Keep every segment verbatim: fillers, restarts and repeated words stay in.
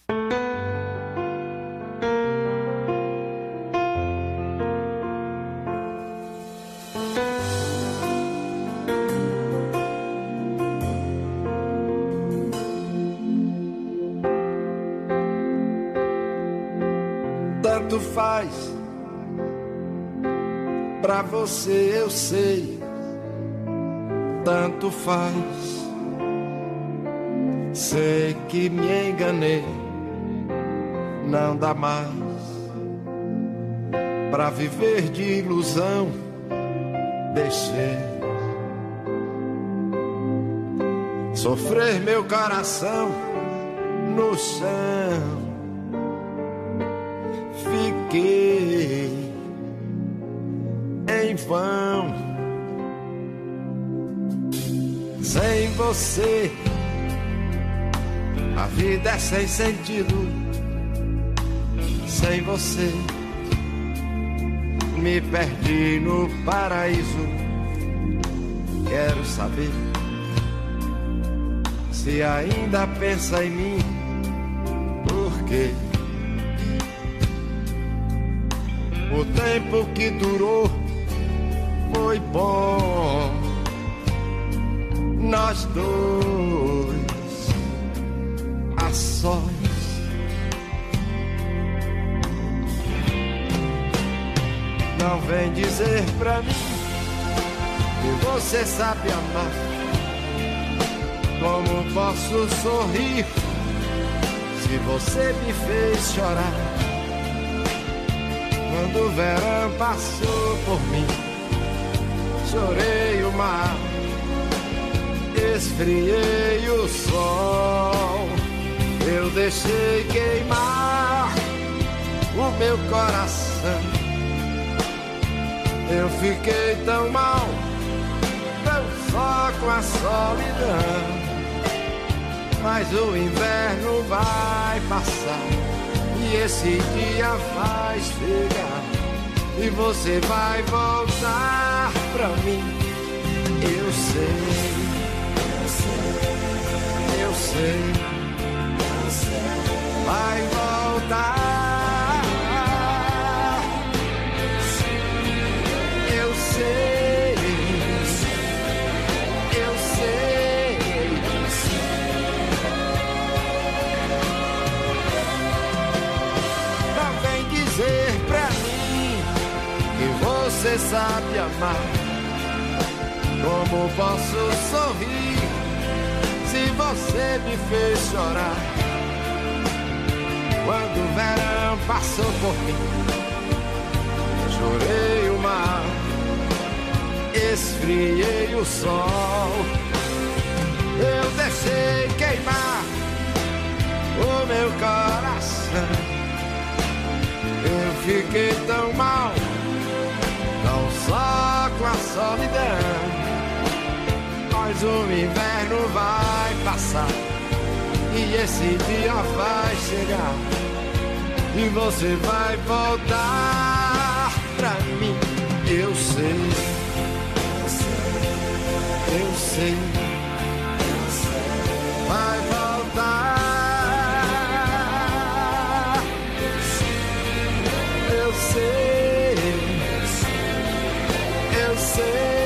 Tanto faz, pra você eu sei, tanto faz. Sei que me enganei, não dá mais pra viver de ilusão. Deixei sofrer meu coração no chão. Fiquei em vão sem você. A vida é sem sentido sem você. Me perdi no paraíso. Quero saber se ainda pensa em mim. Por quê? O tempo que durou foi bom, nós dois a sós. Não vem dizer pra mim que você sabe amar. Como posso sorrir se você me fez chorar? Quando o verão passou por mim, chorei o mar, esfriei o sol. Eu deixei queimar o meu coração. Eu fiquei tão mal, tão só com a solidão. Mas o inverno vai passar e esse dia vai chegar e você vai voltar pra mim. Eu sei, eu sei, eu sei, vai voltar. Eu sei, eu sei. Não vem dizer pra mim que você sabe amar. Como posso sorrir se você me fez chorar? Quando o verão passou por mim, chorei o mar, esfriei o sol. Eu deixei queimar o meu coração. Eu fiquei tão mal, tão só com a solidão. Mas o inverno vai passar e esse dia vai chegar e você vai voltar pra mim. Eu sei, eu sei, vai voltar. Eu sei, eu sei.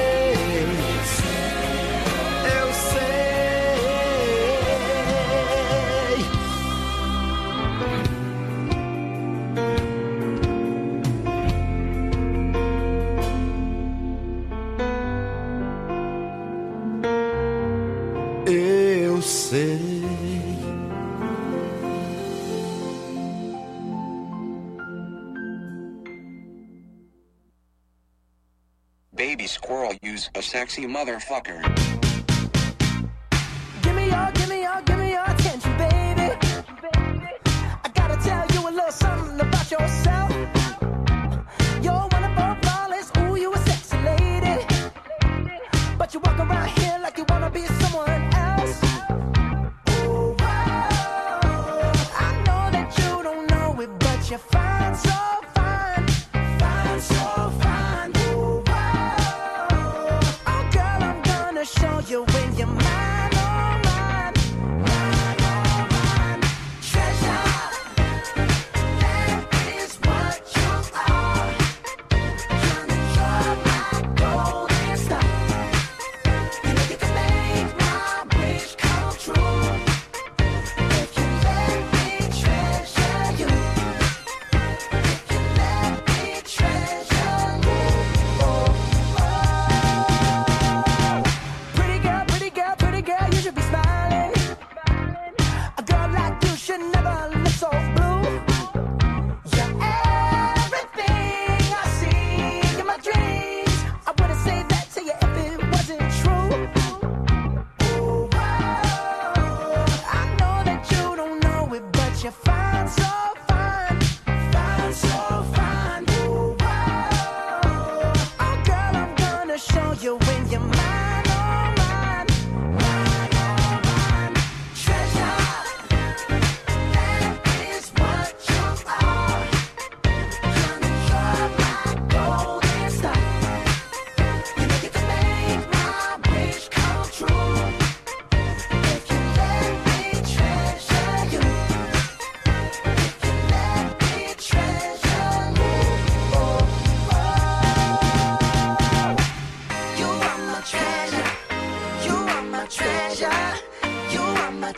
Baby squirrel, use a sexy motherfucker. Give me your, give me your, give me your attention, baby. I gotta tell you a little something about yourself. You're one of our flawless, ooh, you a sexy lady. But you walk around here like you wanna be someone else. Ooh, whoa. I know that you don't know it, but you're fine, so fine, fine, so fine. Ooh, whoa. Oh, girl, I'm gonna show you when you're mine, oh mine, mine, oh mine. Treasure.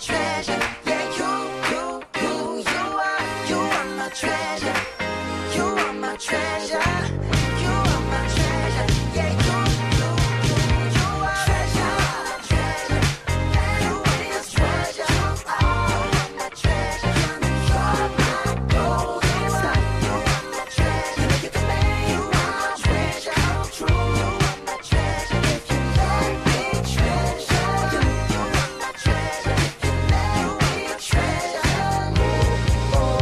treasure. Yeah, you, you, you, you are, you are my treasure. You are my treasure. You are my treasure. Yeah, you, you, you, you are treasure. Treasure. You are my treasure. You are my treasure. You are my golden sun. You are my treasure. You can make you are my treasure come true. You are my treasure. If you let me treasure you, you are my treasure. If you let me treasure you, oh, oh.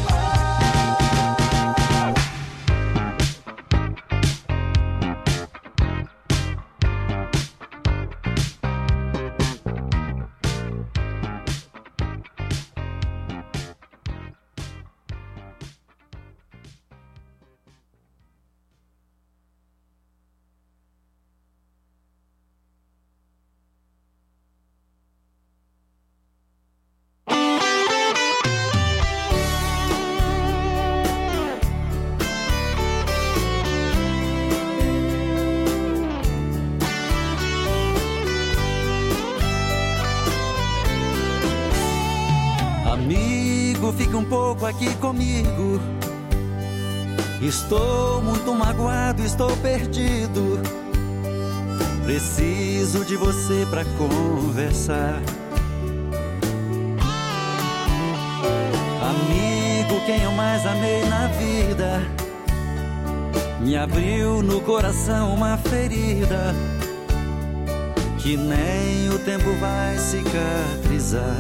Amigo, fica um pouco aqui comigo. Estou muito magoado, estou perdido. Preciso de você pra conversar. Amigo, quem eu mais amei na vida, me abriu no coração uma ferida que nem o tempo vai cicatrizar.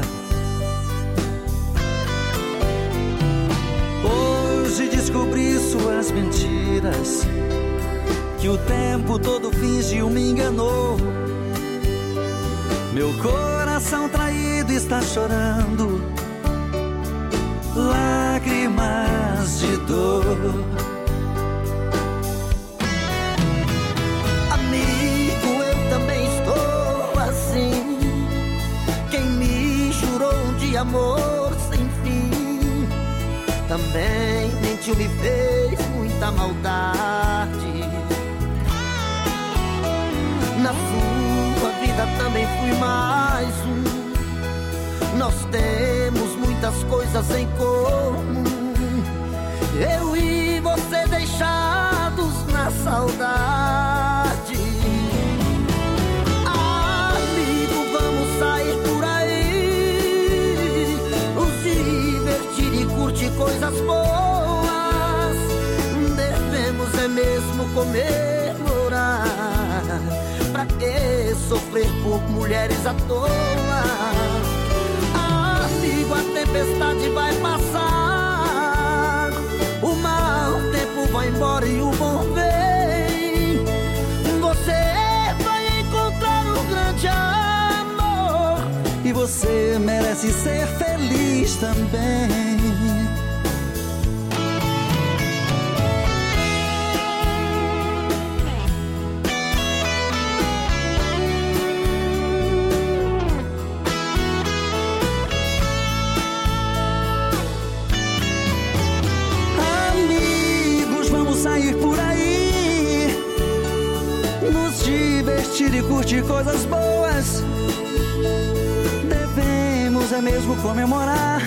Hoje descobri suas mentiras, que o tempo todo fingiu, me enganou. Meu coração traído está chorando lágrimas de dor. Amigo, eu também estou assim. Quem me jurou um dia amor sem fim, também mentiu, me fez muita maldade. Na sua vida também fui mais um. Nós temos muitas coisas em comum, eu e você deixados na saudade. Amigo, vamos sair por aí, nos divertir e curtir coisas boas. Devemos é mesmo comemorar. Pra que sofrer por mulheres à toa? Amigo, a tempestade vai passar, o mau tempo vai embora e o bom vem. Você vai encontrar um grande amor, E você merece ser feliz também. Sair por aí, nos divertir e curtir coisas boas. Devemos é mesmo comemorar.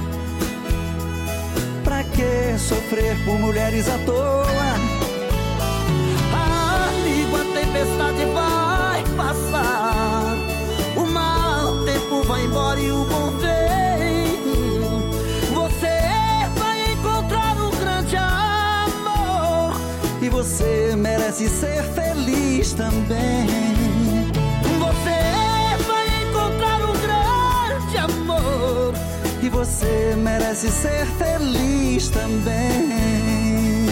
Pra que sofrer por mulheres à toa? Amigo, a tempestade vai passar, o mau tempo vai embora e o bom vem. Você vai encontrar um grande amor, E você merece ser feliz também. você vai encontrar um grande amor, E você merece ser feliz também.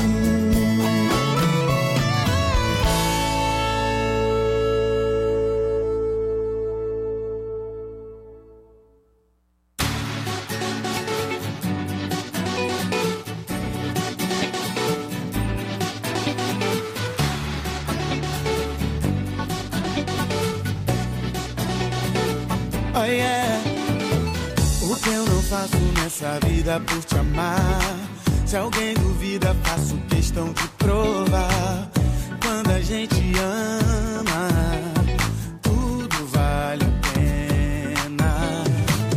Oh yeah. O que eu não faço nessa vida por te amar? Se alguém duvida, faço questão de provar. Quando a gente ama, tudo vale a pena.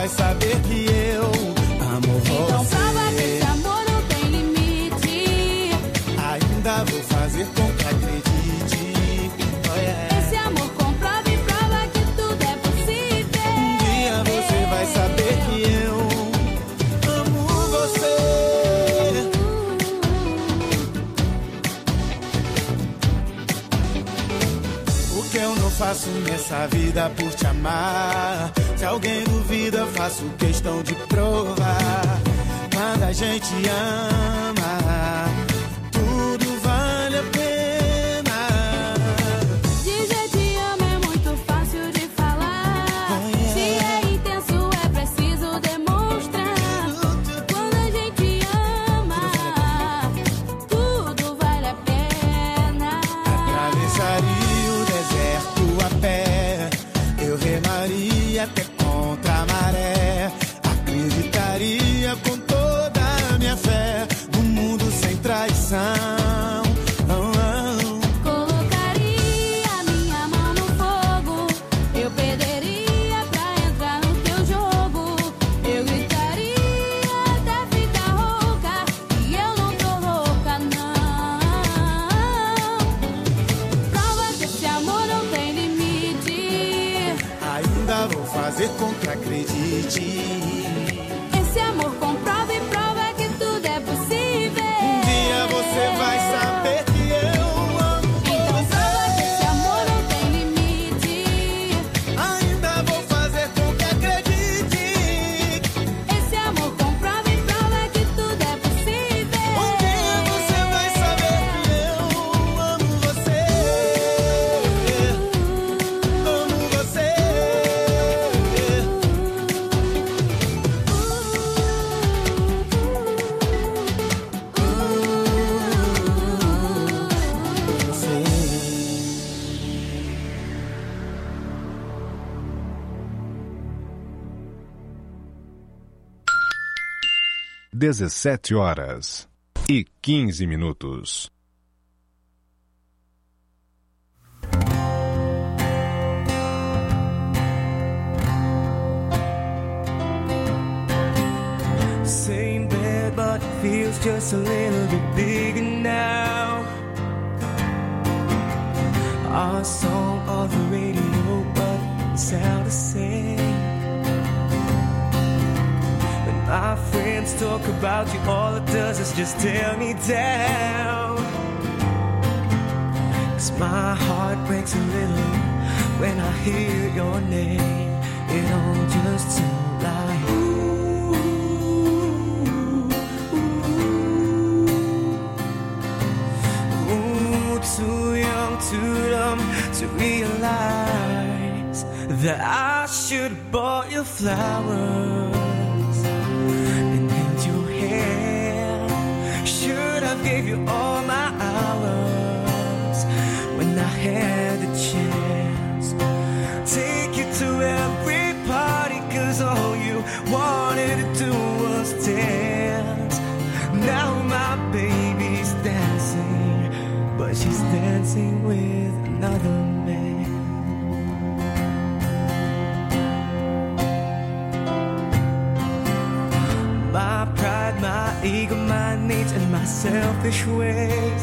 vai saber que eu amo você. Então prova que esse amor não tem limite. Ainda vou fazer com que acredite. Oh, yeah. Esse amor comprova e prova que tudo é possível. Um dia você vai saber que eu amo você. O que eu não faço nessa vida por te amar? Se alguém duvida, faço questão de provar. Quando a gente ama, tudo vale a pena. Dizer te amo é muito fácil de falar. Oh, yeah. Se é intenso, é preciso demonstrar. Quando a gente ama, tudo vale a pena. Atravessaria o deserto a pé, eu remaria até contra a maré. Acreditaria com toda a minha fé num mundo sem traição. Oh, oh. Colocaria minha mão no fogo. Eu perderia pra entrar no teu jogo. Eu gritaria até ficar rouca. E eu não tô louca, não. Prova que esse amor não tem limite. Ainda vou fazer com que acredite. Esse amor comprova e prova que tudo é possível. Um dia você vai saber que eu amo Então prova que esse você. amor não tem limite. Ainda vou fazer com que acredite. Esse amor comprova e prova que tudo é possível. Um dia você vai saber que eu amo você. Amo você. dezessete horas e quinze minutos. Same bed, but it feels just a little bit bigger now. Our song on the radio, but it sounds the same. When my friends talk about you, all it does is just tear me down. 'Cause my heart breaks a little when I hear your name. It all just sounds like ooh, ooh, ooh. Too young, too dumb to realize that I should have bought you flowers and held your hand. Should have gave you all my hours when I had the chance. Take you to every party, 'cause all you wanted to do was dance. Now my baby's dancing, but she's dancing with another man. My pride, my ego, my needs, and my selfish ways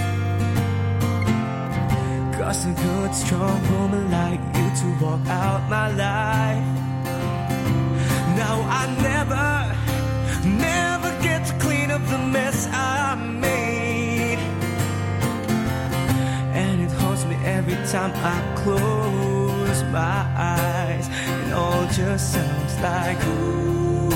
cost a good, strong woman like you to walk out my life. Now I never, never get to clean up the mess I made. And it haunts me every time I close my eyes. It all just sounds like ooh.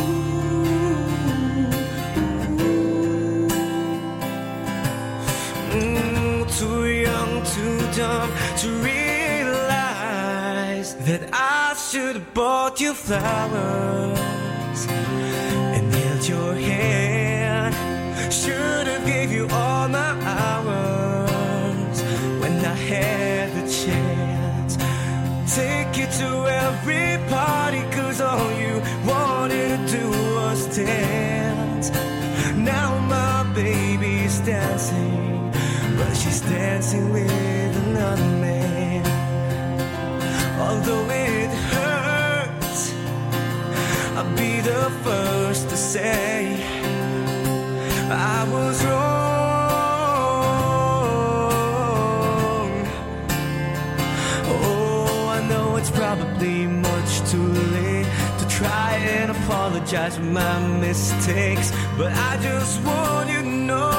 Too young, too dumb to realize that I should have bought you flowers and held your hand. Should have gave you all my hours when I had the chance. Take you to every party, 'cause all you wanted to do was dance. Now my baby's dancing, but she's dancing with another man. Although it hurts, I'll be the first to say I was wrong. Oh, I know it's probably much too late to try and apologize for my mistakes, but I just want you to know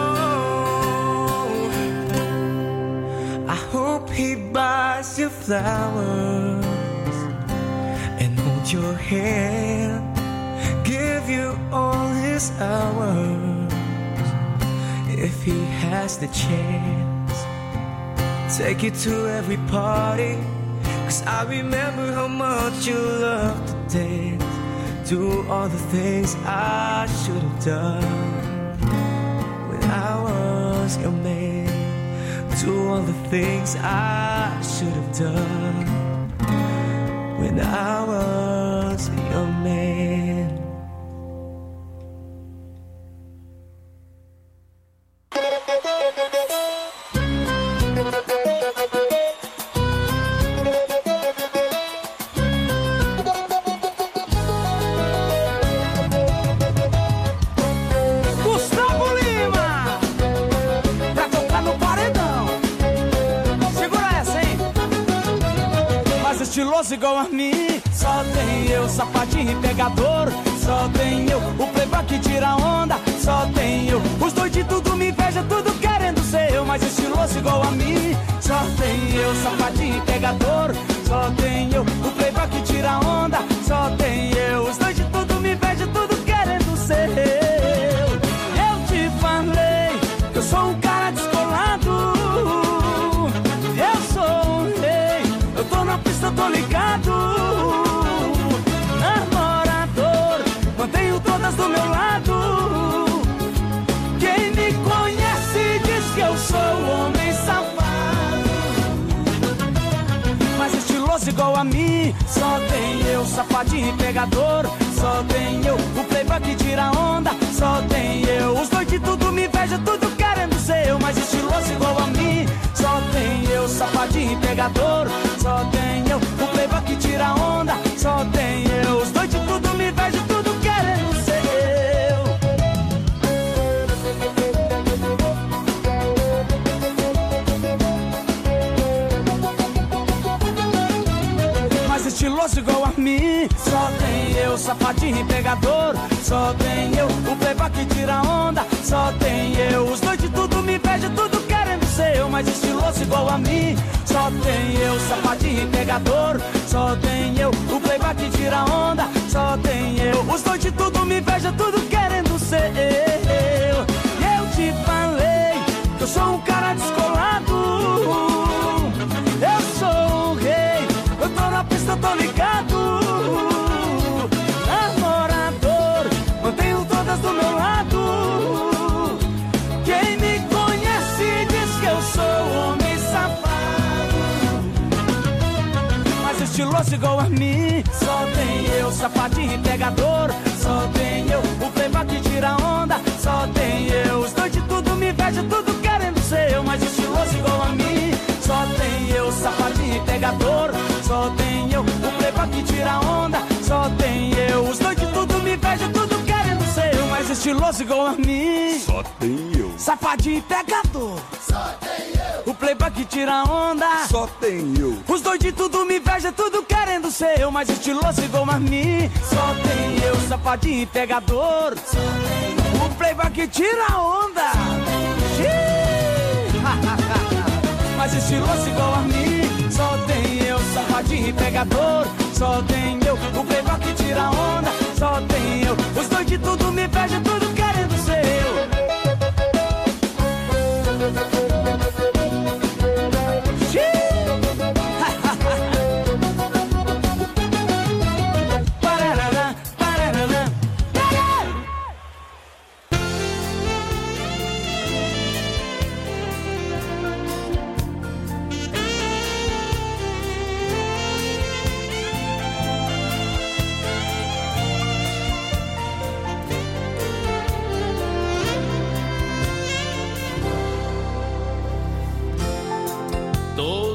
I hope he buys you flowers and hold your hand, give you all his hours. If he has the chance, take you to every party, 'cause I remember how much you loved to dance. Do all the things I should have done when I was your man. Do all the things I should have done when I was your man. Estiloso igual a mim, só tem eu, sapatinho e pegador. Só tem eu, o playboy que tira onda. Só tem eu, os dois de tudo me inveja, tudo querendo ser eu. Mas estiloso igual a mim, só tem eu, sapatinho e pegador. Só tem eu, o playboy que tira onda. Só tem eu, os dois de tudo me inveja, tudo querendo ser eu. Eu te falei que eu sou um cara descolado. Eu sou um rei, eu tô na pista, eu tô ligado. Namorador, mantenho todas do meu lado. Quem me conhece diz que eu sou homem safado. Mas estiloso igual a mim, só tem eu, safadinho e pegador. Só tem eu, o playboy que tira onda. Só tem eu, os dois de tudo me inveja, tudo querendo ser eu. Mas estiloso igual a mim, só tem eu, safadinho e pegador. Só tem eu, o playboy que tira onda. Só tem eu, os dois de tudo me inveja, tudo querendo ser eu. Mas estiloso igual a mim, só tem eu, safadinho e pegador. Só tem eu, o playboy que tira onda. Só tem eu, os dois de tudo me inveja, tudo querendo ser eu. Mas estiloso igual a mim, só tem eu, safadinho e pegador. Só tem eu, o playboy que tira onda. Só tem eu, os dois de tudo me inveja, tudo querendo ser eu. E eu te falei que eu sou um cara descolado. Eu sou um rei, eu tô na pista, eu tô ligado. Namorador, mantenho todas do meu lado. Quem me conhece diz que eu sou homem safado. Mas estiloso igual a mim, só tem eu, safadinho e pegador. Só tem eu, o playboy que tira onda. Só tem eu, os dois de tudo me inveja, tudo querendo ser eu. Mas estiloso igual a mim, só tem eu, safadinho e pegador. Só tem eu, o playboy que tira onda. Só tem eu, os dois de tudo me inveja, tudo querendo ser eu. Mas estiloso igual a mim, só tem eu, safadinho e pegador. Só tem eu, o playboy que tira onda. Só tem eu, os dois de tudo me inveja, tudo querendo ser eu. Mas estiloso igual a mim, só tem eu, safadinho e pegador. Só tem eu, o playboy que tira onda. Mas estiloso igual a mim, só tem eu, safadinho e pegador. Só tem eu, o playboy que tira onda. Só tem eu, os dois de tudo me inveja, tudo querendo ser eu. Parará, parará.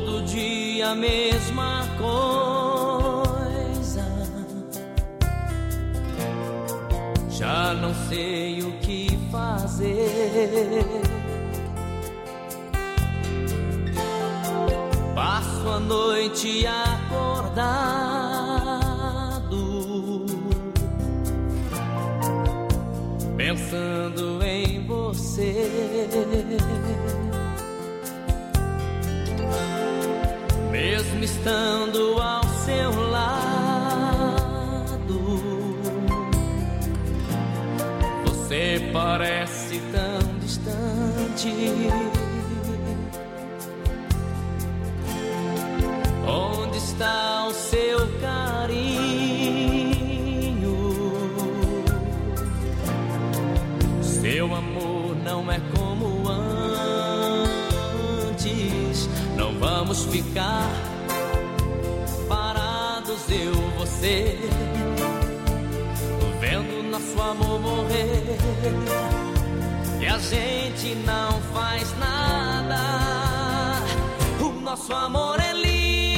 A mesma coisa, Já não sei o que fazer. Passo a noite acordado, pensando em você. Mesmo estando ao seu lado, você parece tão distante. Onde está o seu carinho? Seu amor não é como antes. Não vamos ficar parados, eu, você, vendo nosso amor morrer. E a gente não faz nada. O nosso amor é lindo.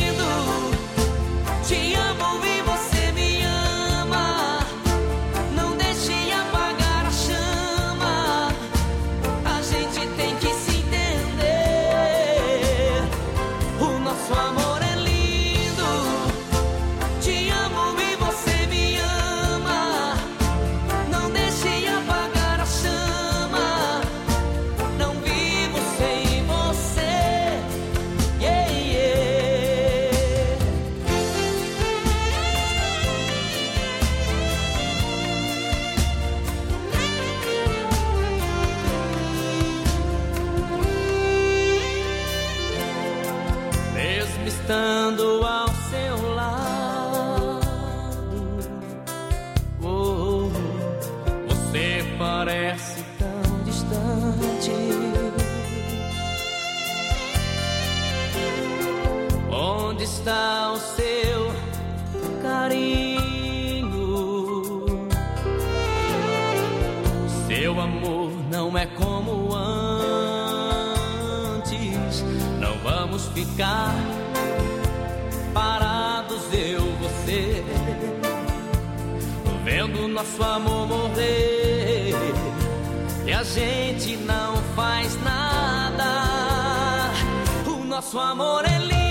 Te amo e você me ama. Não deixe apagar a chama. A gente tem que se entender. O nosso amor é lindo. Te amo e você me ama. Não deixe apagar a chama. Não vivo sem você. Yeah, yeah. Mesmo estando ao seu lado, oh, você parece tão distante. Onde está o seu carinho? Seu amor não é como antes. Não vamos ficar parados, eu, você, vendo nosso amor morrer. E a gente não faz nada. O nosso amor é lindo.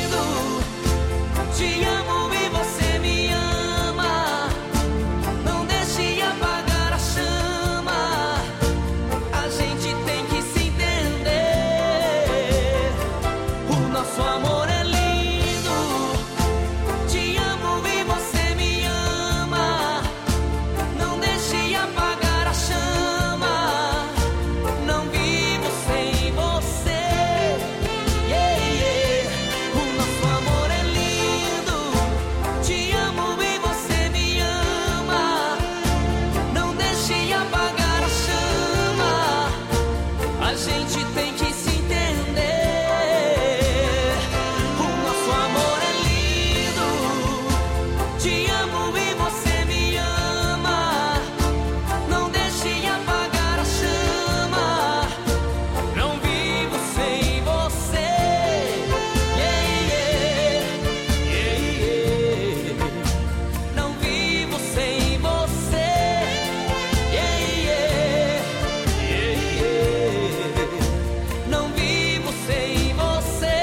Te amo e você me ama. Não deixe apagar a chama. A gente tem que se entender. O nosso amor é lindo. Te amo e você me ama. Não deixe apagar a chama. Não vivo sem você. Yeah, yeah. O nosso amor é lindo. Te amo e você me ama. Não deixe apagar a chama. A gente tem que se entender. O nosso amor é lindo. Te amo e você me ama. Não deixe apagar a chama. Não vivo sem você. Yeah, yeah. Yeah, yeah. Não vivo sem você. Yeah, yeah. Yeah, yeah. Não vivo sem você.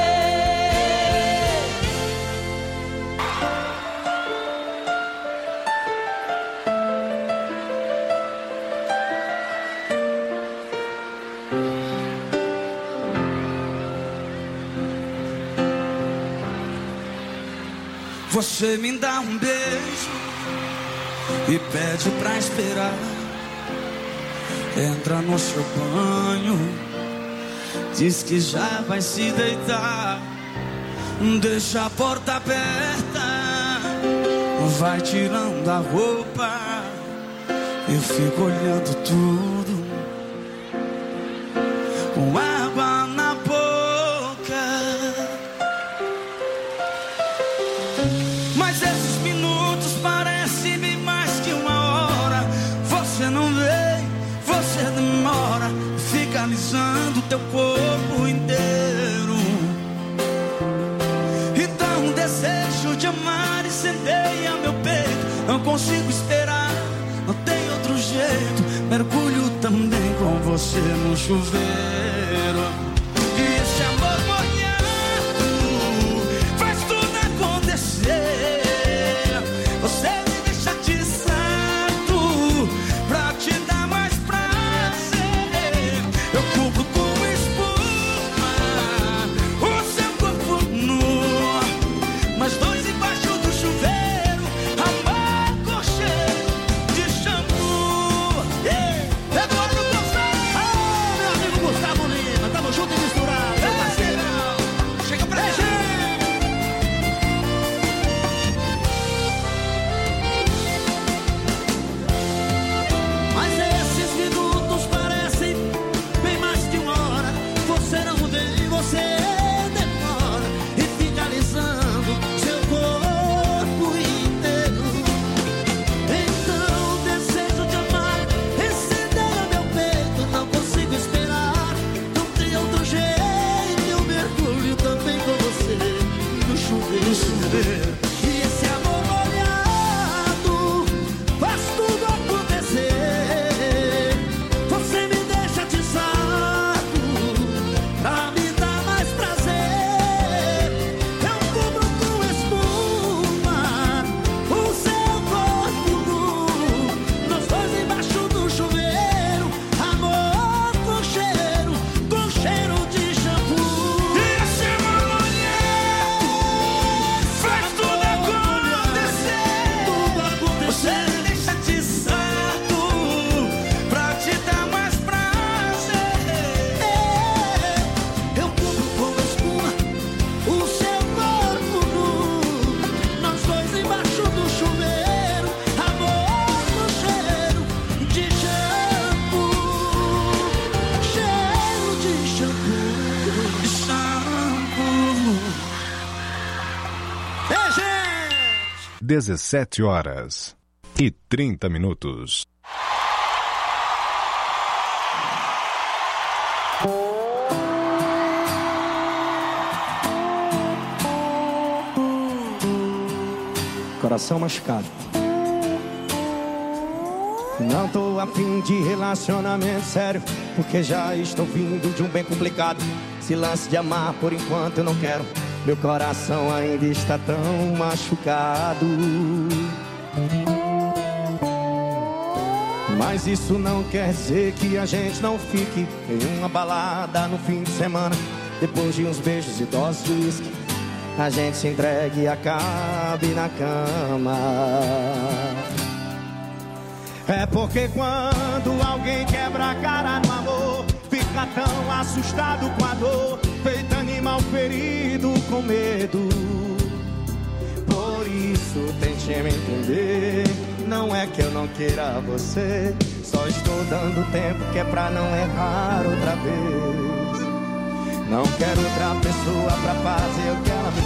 Você me dá um beijo e pede pra esperar. Entra no seu banho, diz que já vai se deitar. Deixa a porta aberta, vai tirando a roupa. Eu fico olhando tudo com água na boca. Mas esses minutos parecem bem mais que uma hora. Você não vem, você demora. Fica alisando teu corpo inteiro. Então um desejo de amar incendeia meu peito. Não consigo esperar, não tenho jeito, mergulho também com você no chuveiro. E esse amor molhado faz tudo acontecer. Você me deixa atiçado pra te dar mais prazer. Eu cubro com espuma o seu corpo nu, mas dois embaixo do chuveiro, amor com cheiro de shampoo. Yeah. Eduardo Gonçalves, oh, meu amigo Gustavo Lima, tamo junto e misturado, meu parceirão. Chega pra gente. Mas esses minutos parecem bem mais que uma hora. Você não vem, você demora e fica alisando seu corpo inteiro. Então desejo te amar, incendeia meu peito, não consigo esperar. Não tem outro jeito, eu mergulho também com você no chuveiro. E esse amor molhado faz tudo acontecer. Você me deixa atiçado pra me dar mais prazer. Eu cubro com espuma o seu corpo nu, nós dois embaixo do chuveiro, amor com cheiro, com cheiro de shampoo. E esse amor molhado faz tudo acontecer. Tudo acontecer. Você me deixa atiçado pra te dar mais prazer. Eu cubro com espuma o seu corpo nu, nós dois embaixo do chuveiro, amor com cheiro de shampoo, cheiro de shampoo, shampoo. Ei, gente! dezessete horas e trinta minutos. Coração machucado. Não tô afim de relacionamento sério, porque já estou vindo de um bem complicado. Esse lance de amar por enquanto eu não quero. Meu coração ainda está tão machucado. Mas isso não quer dizer que a gente não fique em uma balada no fim de semana. Depois de uns beijos e doses de uísque, a gente se entregue e acabe na cama. É porque quando alguém quebra a cara no amor, fica tão assustado com a dor, feito animal ferido com medo. Por isso tente me entender, não é que eu não queira você, só estou dando tempo que é pra não errar outra vez. Não quero outra pessoa pra fazer o que ela me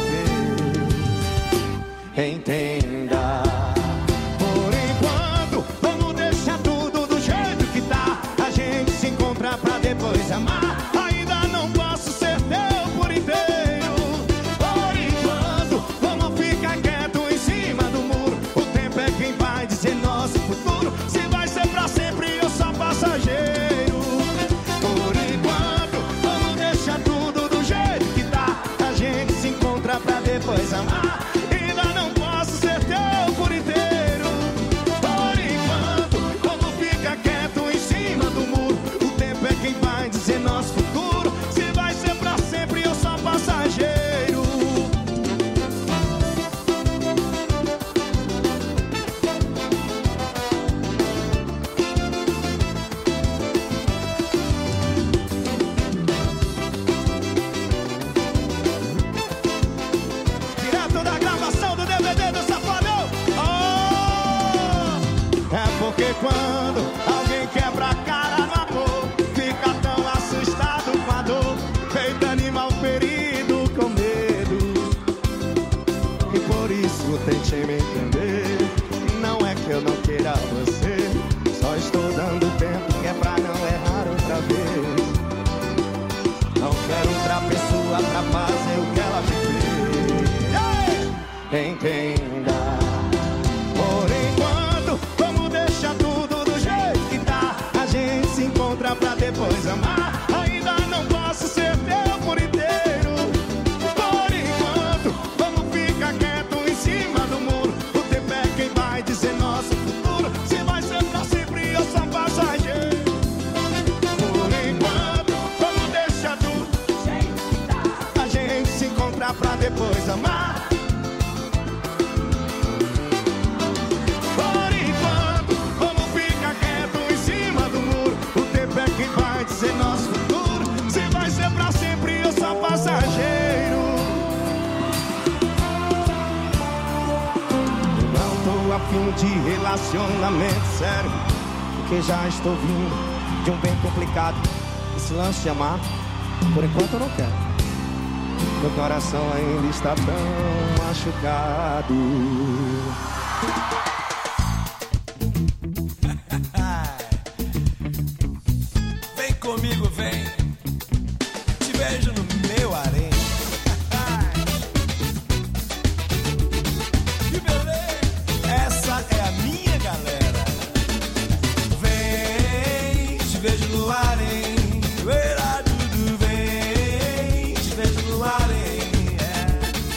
fez. Entenda. Por enquanto, vamos deixar tudo do jeito que tá. A gente se encontra pra depois amar. Ainda não posso ser teu por inteiro. Por enquanto, vamos ficar quieto em cima do muro. O tempo é quem vai dizer nosso futuro. Se vai ser pra sempre ou só passageiro. Por enquanto, vamos deixar tudo do jeito que tá. A gente se encontra pra depois amar. Ainda não posso ser teu por inteiro. Por enquanto, vamos ficar quieto em cima do muro. O tempo é quem vai dizer nosso futuro. Se vai ser pra sempre ou só passageiro. Direto da gravação do D V D do Safadão. Oh! É porque quando alguém quebra a cara no amor, fica tão assustado com a dor, feito animal ferido com medo. E por isso tente me entender, não é que eu não queira você, só estou dando tempo que é pra não errar outra vez. Não quero outra pessoa pra fazer o que ela me fez. Entenda. Por enquanto, vamos deixar tudo do jeito relacionamento sério, porque já estou vindo de um bem complicado. Esse lance de amar, por enquanto eu não quero. Meu coração ainda está tão machucado. Vem comigo, vem. Te vejo no meu harém. Que beleza! Essa é a minha galera. Vem, te vejo no harém. Uera, dudu, vem, te vejo no harém. É.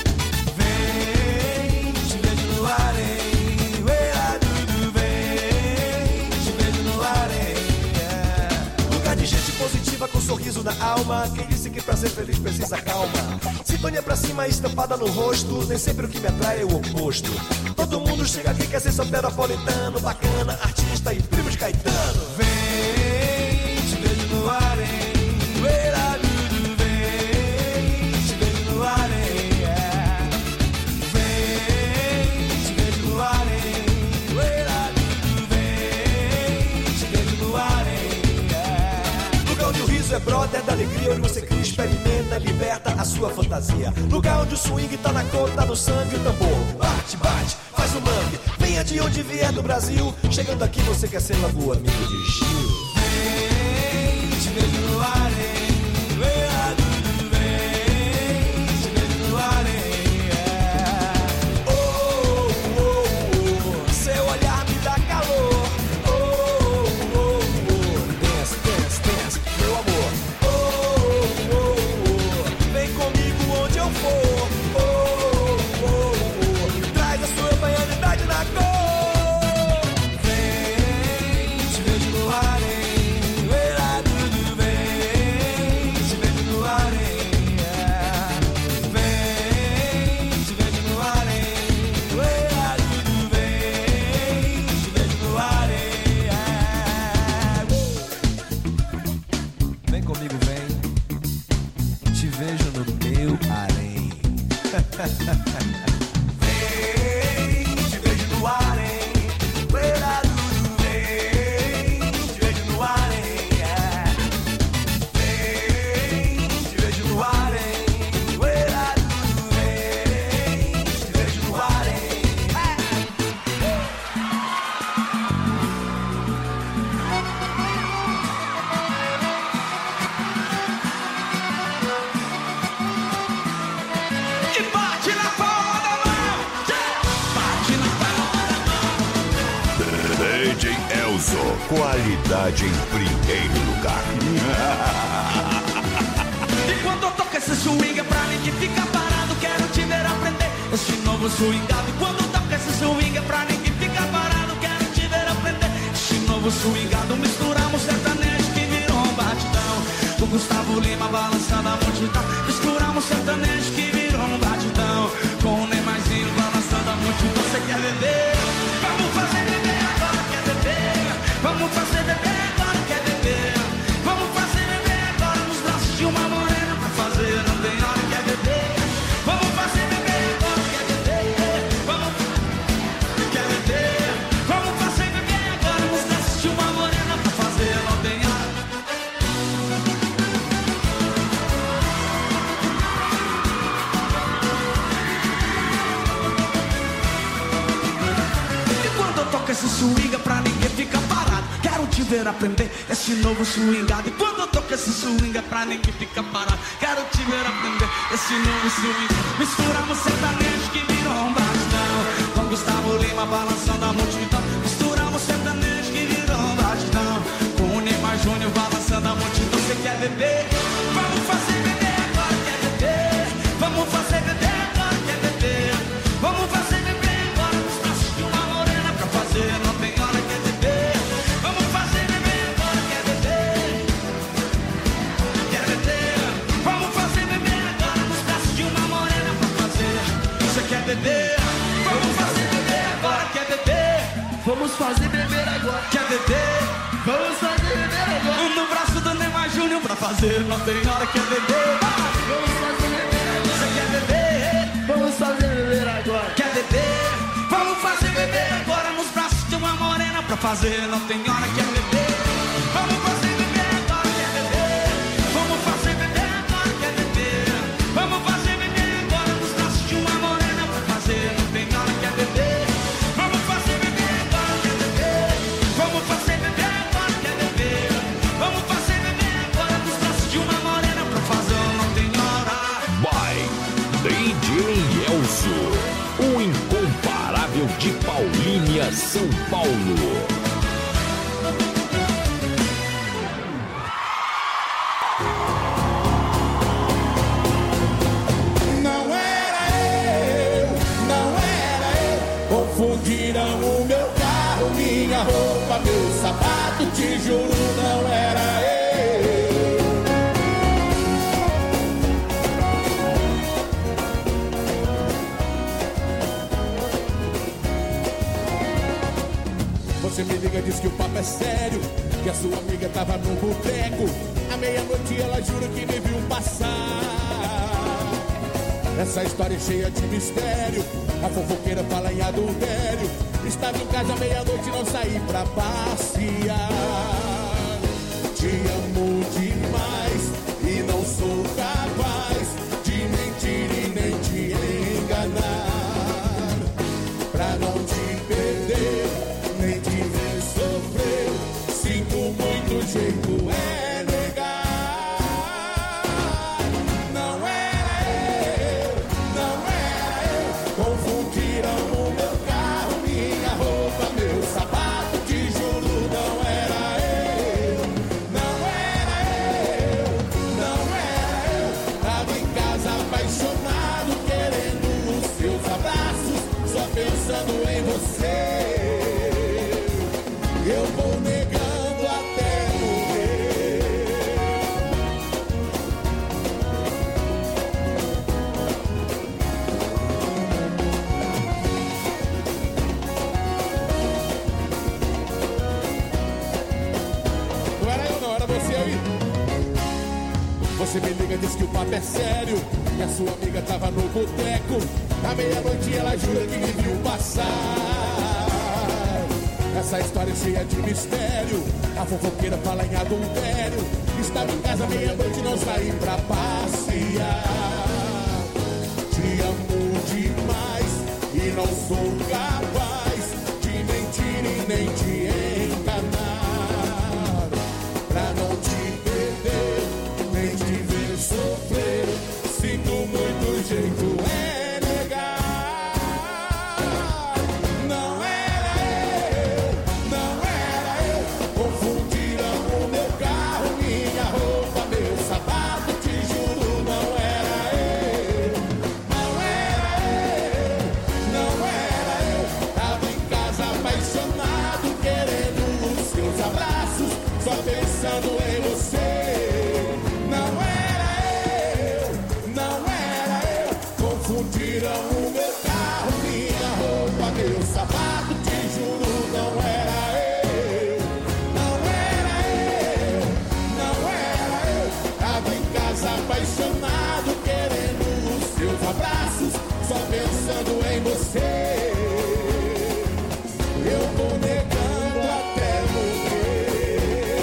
Vem, te vejo no harém. Uera, dudu, vem, te vejo no harém. É. Lugar de gente positiva com sorriso na alma. Quem disse que pra ser feliz precisa calma? Sintonia pra cima estampada no rosto. Nem sempre o que me atrai é o oposto. Todo mundo chega aqui quer ser soteropolitano, bacana, artista e primo de Caetano. Vem, te vejo no harém. Uera, dudu, vem, te vejo no harém. É. Vem, te vejo no harém. Uera, dudu, vem, te vejo no harém. É. Lugar onde o riso é brother da alegria, onde você cria, experimenta, liberta a sua fantasia. Lugar onde o swing tá na cor, tá no sangue, o tambor bate, bate, faz o mangue. Venha de onde vier do Brasil, chegando aqui você quer ser logo amigo de Gil. Vem, te vejo no harém. Uera, dudu, vem, te vejo no harém. É. Oh, oh, oh, seu olhar me dá calor. Oh, oh, oh, dance, dance, dance, meu amor. Oh, oh, oh, vem comigo onde eu for. Oh, oh, oh, traz a sua baianidade na cor. Vem, te vejo no harém. Uera, dudu, vem, te vejo no harém. É. Vem, te vejo no harém. Uera, dudu, vem, te vejo no harém. É. Vem comigo, vem. Te vejo no meu harém. Vem, te vejo no harém. Uera, dudu, vem, te vejo no harém. É. Vem, te vejo no harém. Uera, dudu, vem, te vejo no harém. E bate na palma da mão. Bate na palma da mão. D J Elzo, qualidade em primeiro lugar. E quando eu toco esse swing é pra ninguém ficar parado. Quero te ver aprender esse novo swingado. E quando eu toco esse swing é pra ninguém ficar parado. Quero te ver aprender esse novo swingado. Misturamos sertanejo que virou um batidão. O Gustavo Lima balançando a multidão. Misturamos sertanejo que virou um batidão. Com o Neymarzinho balançando a multidão. Você quer beber? Vamos fazer beber agora, quer beber? Vamos fazer beber agora, quer beber? Vamos fazer beber agora nos braços de uma morena. Pra fazer não tem hora, quer beber? Vamos fazer beber agora, quer beber? Vamos, quer beber? Vamos fazer beber agora nos braços de uma morena. Pra fazer não tem hora. Toca esse swing pra ninguém ficar parado. Quero te ver aprender esse novo swingado. E quando eu toco esse swing é pra ninguém ficar parado. Quero te ver aprender esse novo swing. Misturamos sertanejo que virou um batidão. Com Gustavo Lima balançando a multidão. Misturamos sertanejo que virou um batidão. Com o Neymar Júnior balançando a multidão. Você quer beber? Vamos fazer beber agora, quer beber? Vamos fazer beber agora, quer beber? Vamos fazer beber agora nos braços de uma morena. Pra fazer não tem hora, quer beber? Vamos fazer beber agora, quer beber? Quer beber? Vamos fazer beber agora nos braços de uma morena. Pra fazer, você quer beber? Vamos fazer beber agora, quer beber? Vamos fazer beber agora, quer beber? Vamos fazer beber agora no braço do Neymar Júnior. Pra fazer não tem hora, quer beber? Vamos fazer beber agora, você quer beber? Vamos fazer beber agora, quer beber? Vamos fazer beber agora nos braços de pra fazer, não tem hora que é beber. Vamos fazer beber agora que é beber. Vamos fazer beber agora que é beber. Vamos fazer beber agora nos braços de uma morena pra fazer, não tem hora que é beber. Vamos fazer beber agora que é beber. Vamos fazer beber agora que é beber. Vamos fazer beber agora nos braços de uma morena pra fazer, não tem hora. By D J Elcio, o incomparável de Paulínia, São Paulo. Confundiram o meu carro, minha roupa, meu sapato, te juro, não era eu. Você me liga, diz que o papo é sério, que a sua amiga tava no boteco. À meia-noite ela jura que me viu passar. Essa história é cheia de mistério. A fofoqueira fala em adultério. Estava em casa à meia-noite e não saí pra passear. Te amo demais e não sou capaz de mentir e nem te enganar. Pra não te perder, nem te ver sofrer. Sinto muito, jeito é negar. Não era eu, não era eu. Confundiram o meu carro, minha roupa, meu sapato, te juro, não era eu. Não era eu, não era eu. Tava em casa apaixonado, querendo os seus abraços, só pensando em você. Eu vou negando até morrer. Não era eu não, era você aí. Você me liga, diz que o papo é sério, que a sua amiga tava no boteco. À meia-noite ela jura que me viu passar. Essa história é cheia de mistério. A fofoqueira fala em adultério. Estava em casa meia-noite e não saí pra passear. Te amo demais e não sou capaz de mentir e nem te enganar. Pra não te perder, nem te ver sofrer. Sinto muito, jeito é negar. Não era eu, não era eu. Confundiram o meu carro, minha roupa, meu sapato, te juro, não era eu. Não era eu, não era eu. Tava em casa apaixonado, querendo os seus abraços, só pensando em você. Não era eu, não era eu. Confundiram o meu carro, minha roupa, meu sapato, te juro, não era eu. Não era eu, não era eu. Tava em casa apaixonado, querendo os seus abraços, só pensando em você. Eu vou negando até morrer.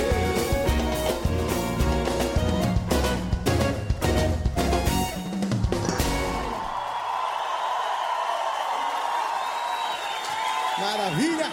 Maravilha!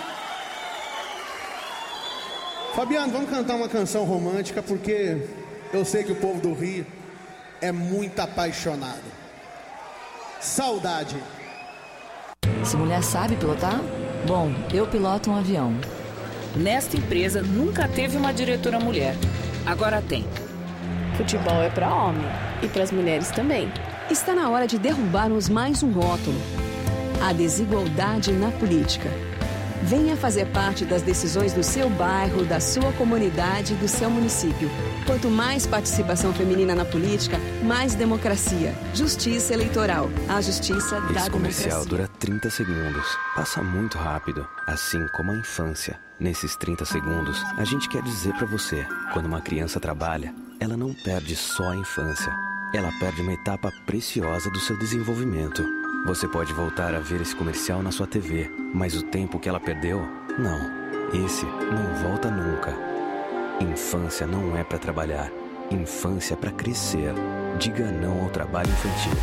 Fabiano, vamos cantar uma canção romântica, porque eu sei que o povo do Rio é muito apaixonado. Saudade. Essa mulher sabe pilotar? Bom, eu piloto um avião. Nesta empresa nunca teve uma diretora mulher. Agora tem. Futebol é para homem e para as mulheres também. Está na hora de derrubarmos mais um rótulo: a desigualdade na política. Venha fazer parte das decisões do seu bairro, da sua comunidade, do seu município. Quanto mais participação feminina na política, mais democracia. Justiça eleitoral. A justiça da Esse comercial democracia. dura trinta segundos. Passa muito rápido, assim como a infância. Nesses trinta segundos, a gente quer dizer pra você: quando uma criança trabalha, ela não perde só a infância. Ela perde uma etapa preciosa do seu desenvolvimento. Você pode voltar a ver esse comercial na sua T V, mas o tempo que ela perdeu, não. Esse não volta nunca. Infância não é pra trabalhar. Infância é pra crescer. Diga não ao trabalho infantil.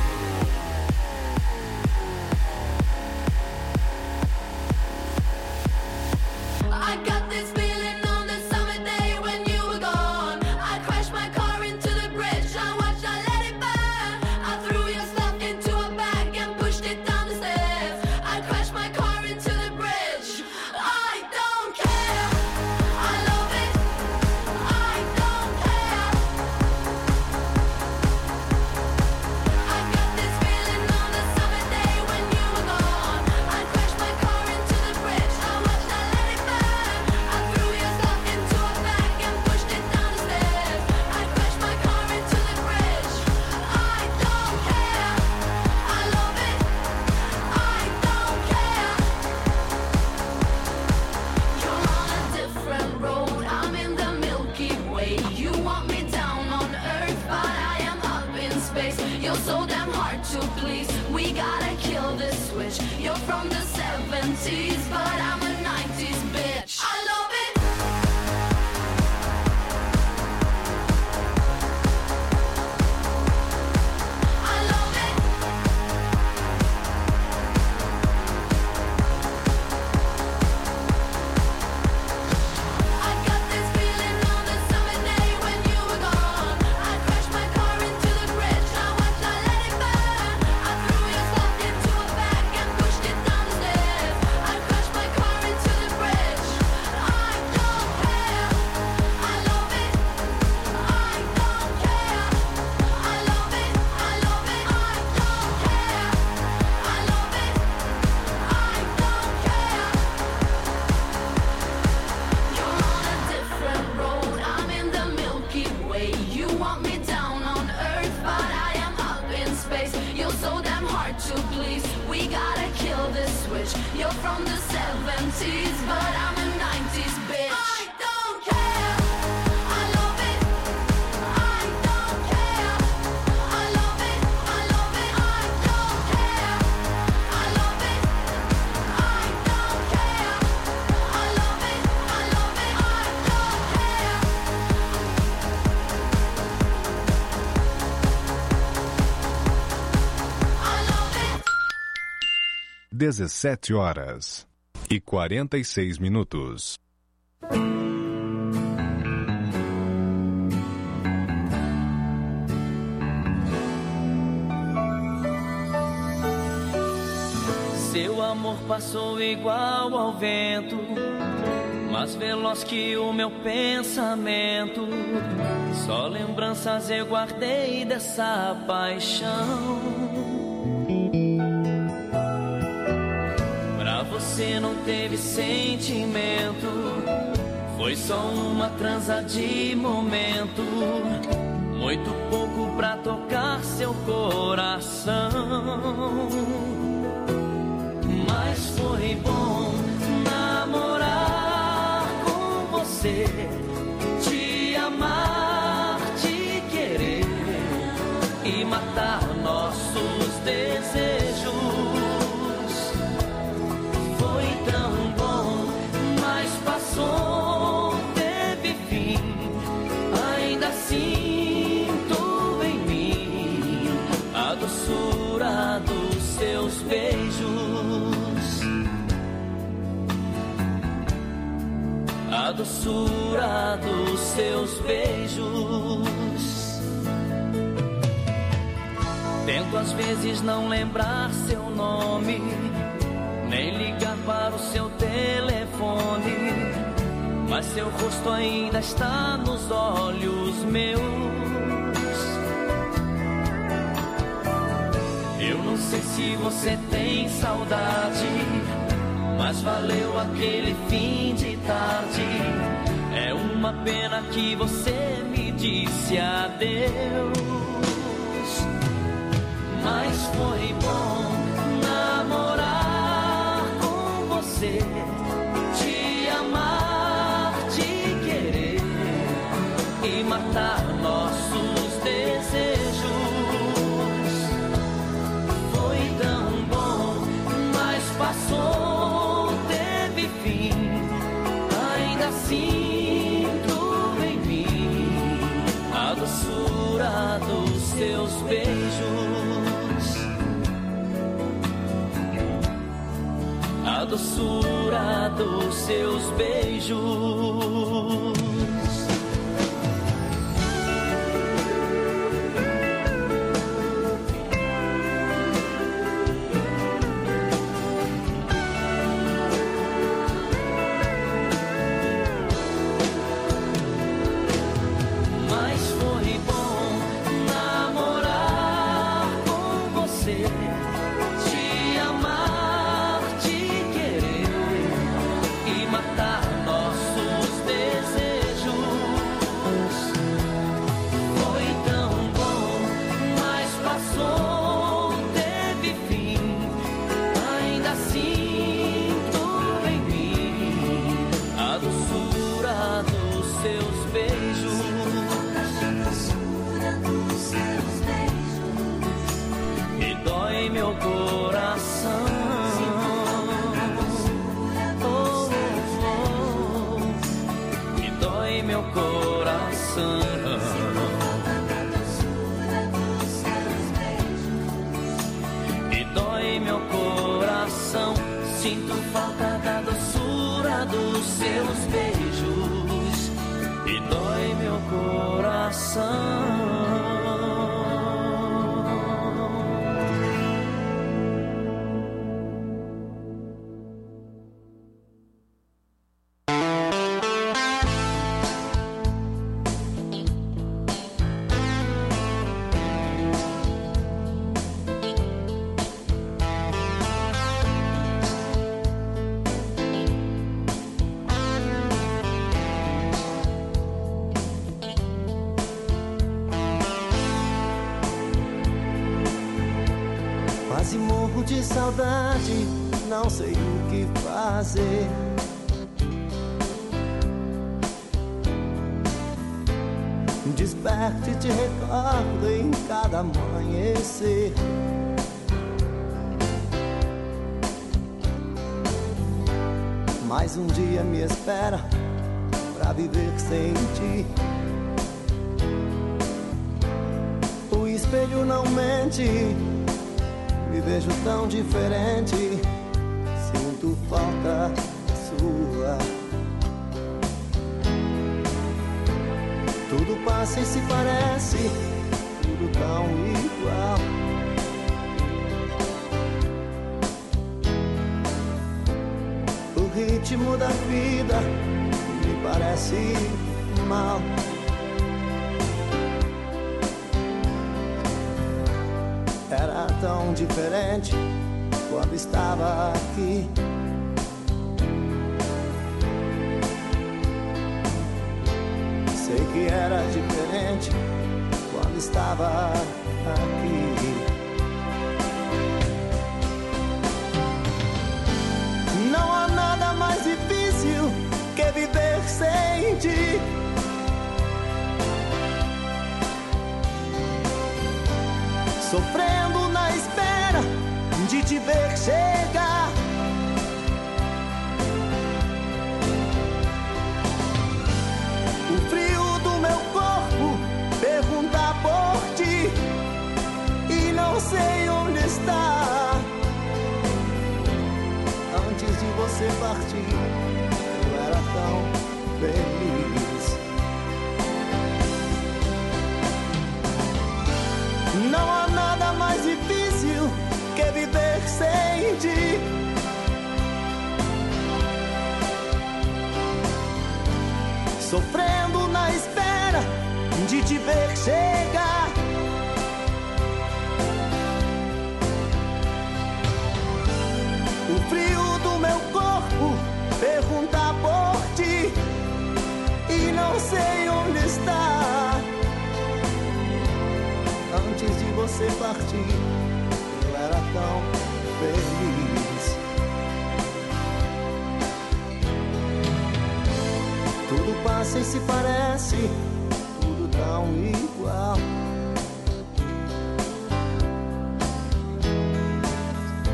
dezessete horas e quarenta e seis minutos. Seu amor passou igual ao vento, mais veloz que o meu pensamento. Só lembranças eu guardei dessa paixão. Você não teve sentimento, foi só uma transa de momento, muito pouco pra tocar seu coração. Mas foi bom namorar com você, te amar, te querer e matar nossos desejos. Teve fim, ainda sinto em mim a doçura dos seus beijos, a doçura dos seus beijos. Tento às vezes não lembrar seu nome, nem ligar para o seu telefone, mas seu rosto ainda está nos olhos meus. Eu não sei se você tem saudade, mas valeu aquele fim de tarde. É uma pena que você me disse adeus, mas foi bom namorar com você, te amar, te querer e matar nossos desejos. Foi tão bom, mas passou, teve fim, ainda sinto em mim a doçura dos teus beijos, a doçura dos seus beijos. Sinto falta da doçura dos seus beijos e dói meu coração. Quase morro de saudade, não sei o que fazer. Desperto e te recordo em cada amanhecer. Mais um dia me espera pra viver sem ti. O espelho não mente, me vejo tão diferente, sinto falta sua. Tudo passa e se parece, tudo tão igual. O ritmo da vida me parece mal. Era tão diferente quando estava aqui. Sei que era diferente quando estava aqui. Não há nada mais difícil que viver sem ti. Sofrendo na espera de te ver chegar. O frio do meu corpo pergunta por ti e não sei onde está. Antes de você partir, eu era tão feliz. Não há nada mais difícil que viver sem ti. Sofrendo na espera de te ver chegar. O frio do meu corpo pergunta por ti e não sei onde está. Antes de você partir, eu era tão feliz. Tudo passa e se parece, tudo tão igual.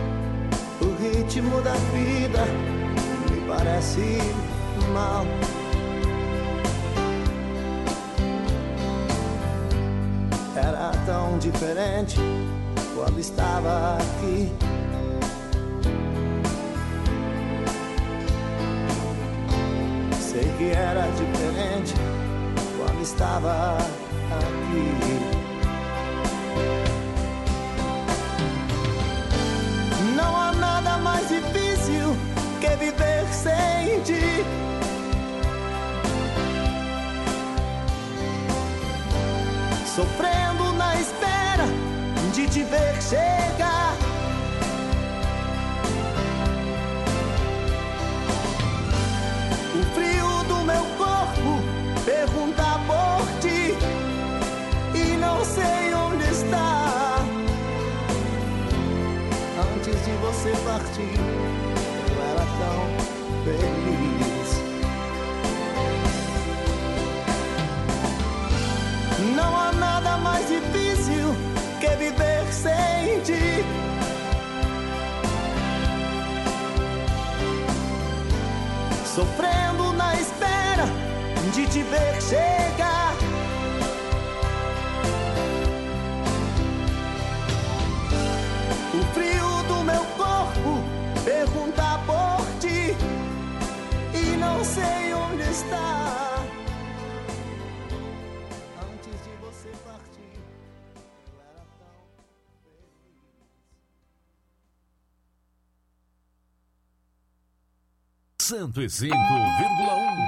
O ritmo da vida me parece mal. tão diferente quando estava aqui. Sei que era diferente quando estava aqui. Não há nada mais difícil que viver sem ti. Sofrendo na espera de te ver chegar. O frio do meu corpo pergunta por ti e não sei onde está. Antes de você partir, eu era tão feliz. Não há nada mais difícil que viver sem ti. Sofrendo na espera de te ver chegar. O frio do meu corpo pergunta por ti e não sei onde está. cento e cinco vírgula um.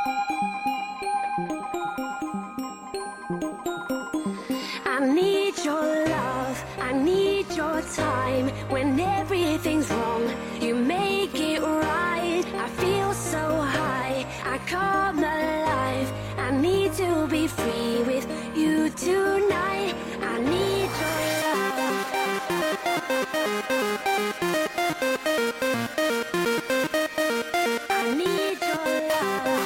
I need your love, I need your time. When everything's wrong, you make it right. I feel so high, I come alive. I need to be free with you tonight. I need your love. I need your love.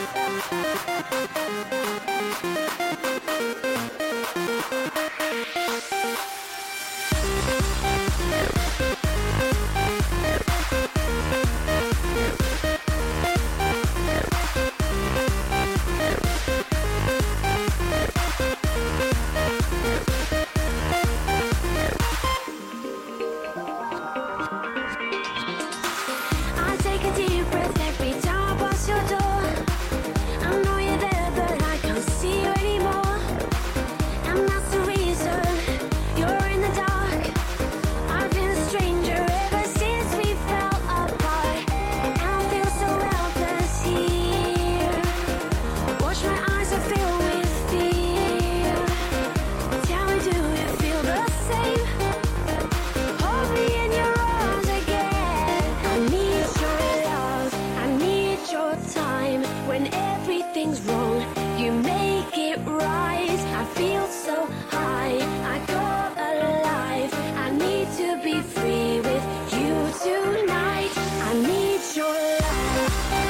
I take a deep breath every time I pass your door. I know you're there, but I can't see you anymore. And that's the reason you're in the dark. I've been a stranger ever since we fell apart. And I feel so helpless here. Watch my eyes are filled with fear. Tell me, do you feel the same? Hold me in your arms again. I need your love, I need your time. When everything's wrong, you make it right. I feel so high, I go alive. I need to be free with you tonight. I need your love.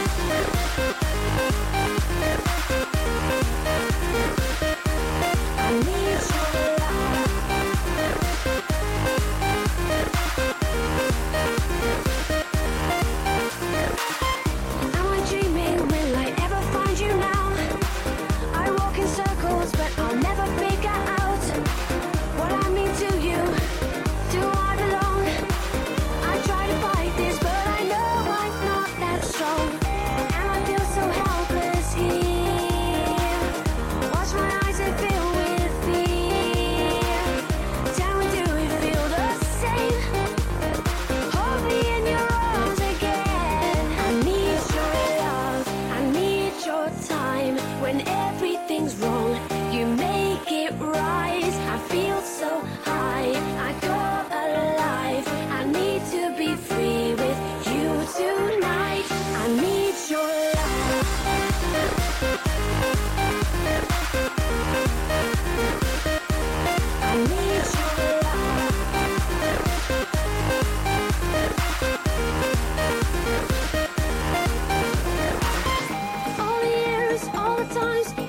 I need your love. Am I dreaming? Will I ever find you now? I walk in circles, but I'll never figure out what I mean to you. Do I belong? I try to fight this, but I know I'm not that strong. And I feel so helpless here. Watch my eyes and fill with fear. Tell me, do you feel the same? Hold me in your arms again. I need your love, I need your time. When everything's wrong, you make it right. I feel so high, I go alive. I need to be free with you tonight. I need your love. I need your love. All the years, all the times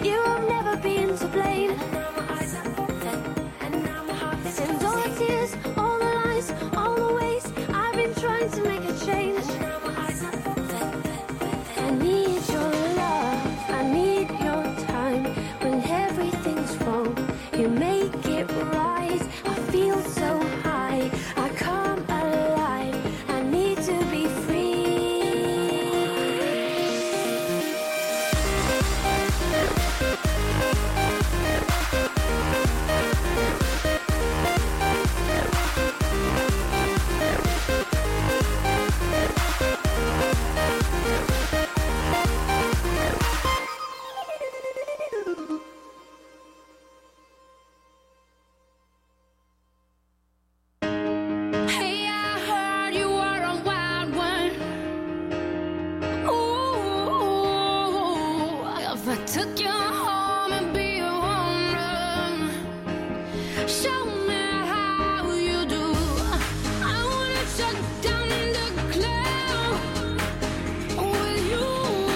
I took you home and be a woman. Show me how you do. I wanna shut down the club with you.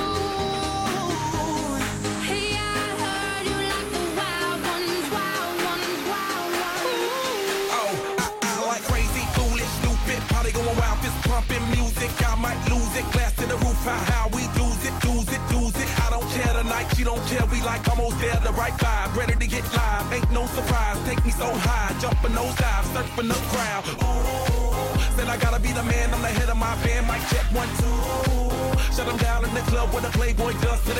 Hey, I heard you like the wild ones, wild ones, wild ones. Oh, I, I like crazy, foolish, stupid, party going wild, fist pumping music. I might lose it, glass to the roof, how, how we lose it, lose it, lose it. I don't care tonight, she don't care, we like almost there, the right vibe, ready to get live, ain't no surprise, take me so high, jumping those dives, surfing the crowd. Ooh, said I gotta be the man, I'm the head of my band, mic check one, two. Shut them down in the club with a Playboy does to the